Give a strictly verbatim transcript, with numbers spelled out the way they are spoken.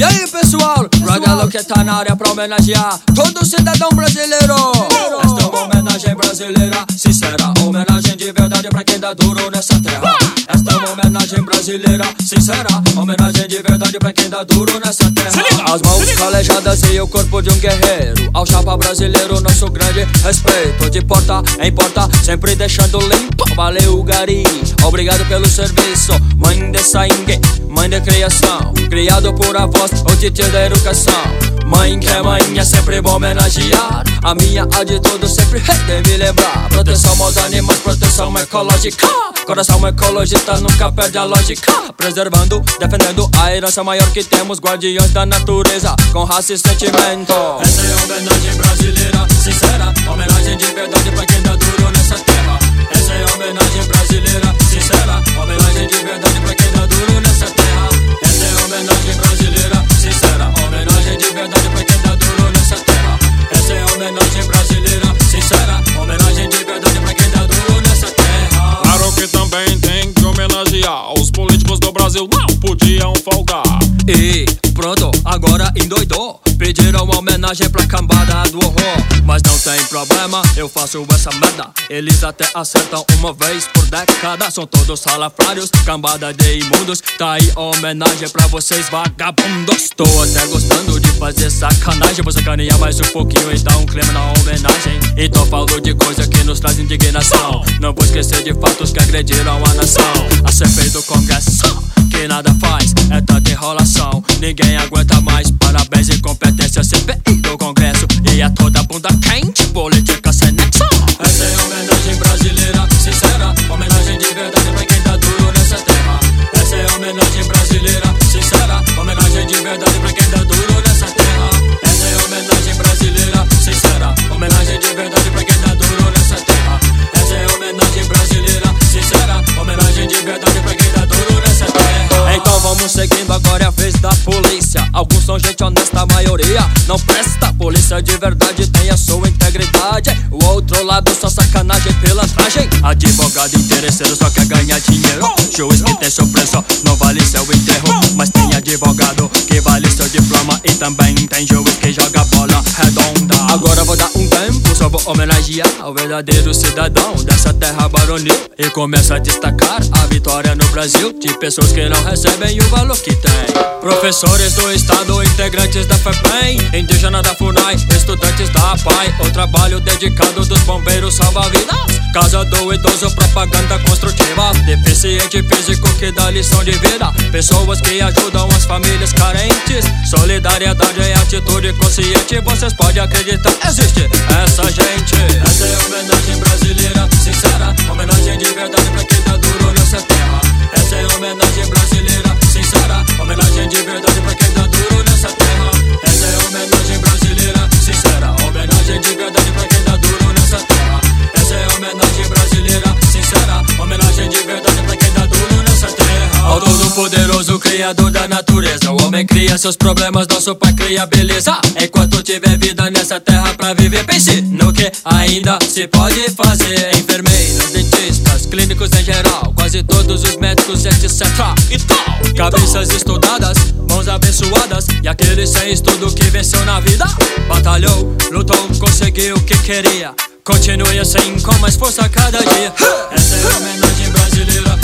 E aí pessoal, Ragalo que tá na área pra homenagear todo cidadão brasileiro. Esta é uma homenagem brasileira, sincera, homenagem de verdade pra quem dá duro nessa terra. Esta é uma homenagem brasileira, sincera, homenagem de verdade pra quem dá duro nessa terra. As mãos calejadas e o corpo de um guerreiro, ao chapa brasileiro nosso grande respeito. De porta em porta, sempre deixando limpo. Valeu gari, obrigado pelo serviço. Mãe de sangue, mãe de criação, criado por avós, o titio da educação. Mãe que é mãe, é sempre bom homenagear. A minha atitude sempre é de me lembrar. Proteção aos animais, proteção ecológica. Coração ecologista nunca perde a lógica. Preservando, defendendo a herança maior que temos. Guardiões da natureza, com raça e sentimento. Essa é a homenagem brasileira, sincera, homenagem de verdade pra quem dá duro nessa terra. Essa é a homenagem brasileira, sincera, homenagem de verdade pra quem dá duro nessa terra. Essa é a homenagem brasileira, sincera, homenagem de verdade pra quem dá duro nessa terra. Essa é a homenagem brasileira, sincera, homenagem de verdade pra quem dá duro nessa terra. Claro que também tem que homenagear os políticos do Brasil, não podiam folgar. E pronto, agora endoidou. Pediram uma homenagem pra cambada do horror, mas não tem problema, eu faço essa merda. Eles até acertam uma vez por década. São todos salafrários, cambada de imundos. Tá aí a homenagem pra vocês vagabundos. Tô até gostando de fazer sacanagem. Vou sacanear mais um pouquinho e dar um clima na homenagem. Então falo de coisa que nos traz indignação. Não vou esquecer de fatos que agrediram a nação. A C P I do Congresso, que nada faz, é tanta enrolação. Ninguém aguenta mais, parabéns e competência C P I do Congresso. E a toda bunda quente, política sem nexo. Essa é a homenagem brasileira, sincera, homenagem de verdade pra quem dá duro nessa terra. Essa é a homenagem brasileira, sincera, homenagem de verdade pra quem dá duro nessa terra. Essa é a homenagem brasileira, sincera, homenagem de verdade pra quem dá duro nessa terra. Essa é a homenagem brasileira, sincera, homenagem de verdade pra quem dá duro nessa terra. Então vamos seguindo, agora é a vez da polícia. Alguns são gente honesta, a maioria não presta. Polícia de verdade tem a sua integridade. O outro lado só sacanagem, pilantragem. Advogado interesseiro só quer ganhar dinheiro. Juiz que tem seu preço, não vale seu enterro. Mas tem advogado que vale seu diploma. E também tem juiz que joga bola redonda. Agora vou dar um tempo, só vou homenagear o verdadeiro cidadão dessa terra baronil. E começa a destacar a vitória no Brasil de pessoas que não recebem o valor que tem. Professores do estado, integrantes da FEBEM, indígena da FUNAI, estudantes da APAI. O trabalho dedicado dos bombeiros salva-vidas. Casa do idoso, propaganda construtiva. Deficiente físico que dá lição de vida. Pessoas que ajudam as famílias carentes. Solidariedade e atitude consciente. Vocês podem acreditar, existe essa gente. Essa é a homenagem brasileira, sincera, homenagem de verdade pra quem dá duro nessa terra. Essa é a homenagem brasileira, sincera, homenagem de verdade pra quem dá duro nessa terra. Essa é a homenagem brasileira, sincera, homenagem de verdade pra quem dá duro nessa terra. Essa é a homenagem brasileira, sincera, homenagem de verdade pra quem dá duro nessa terra. Ao Todo-Poderoso, Criador da natureza, o homem cria seus problemas, nosso pai cria beleza. Enquanto tiver vida nessa terra pra viver, pense no que ainda se pode fazer. Enfermeiros, dentistas, clínicos em geral, quase todos os médicos, etcétera. E tal. Cabeças estudadas, mãos abençoadas, e aquele sem estudo que venceu na vida. Batalhou, lutou, conseguiu o que queria. Continue assim com mais força a cada dia. Essa é a homenagem brasileira,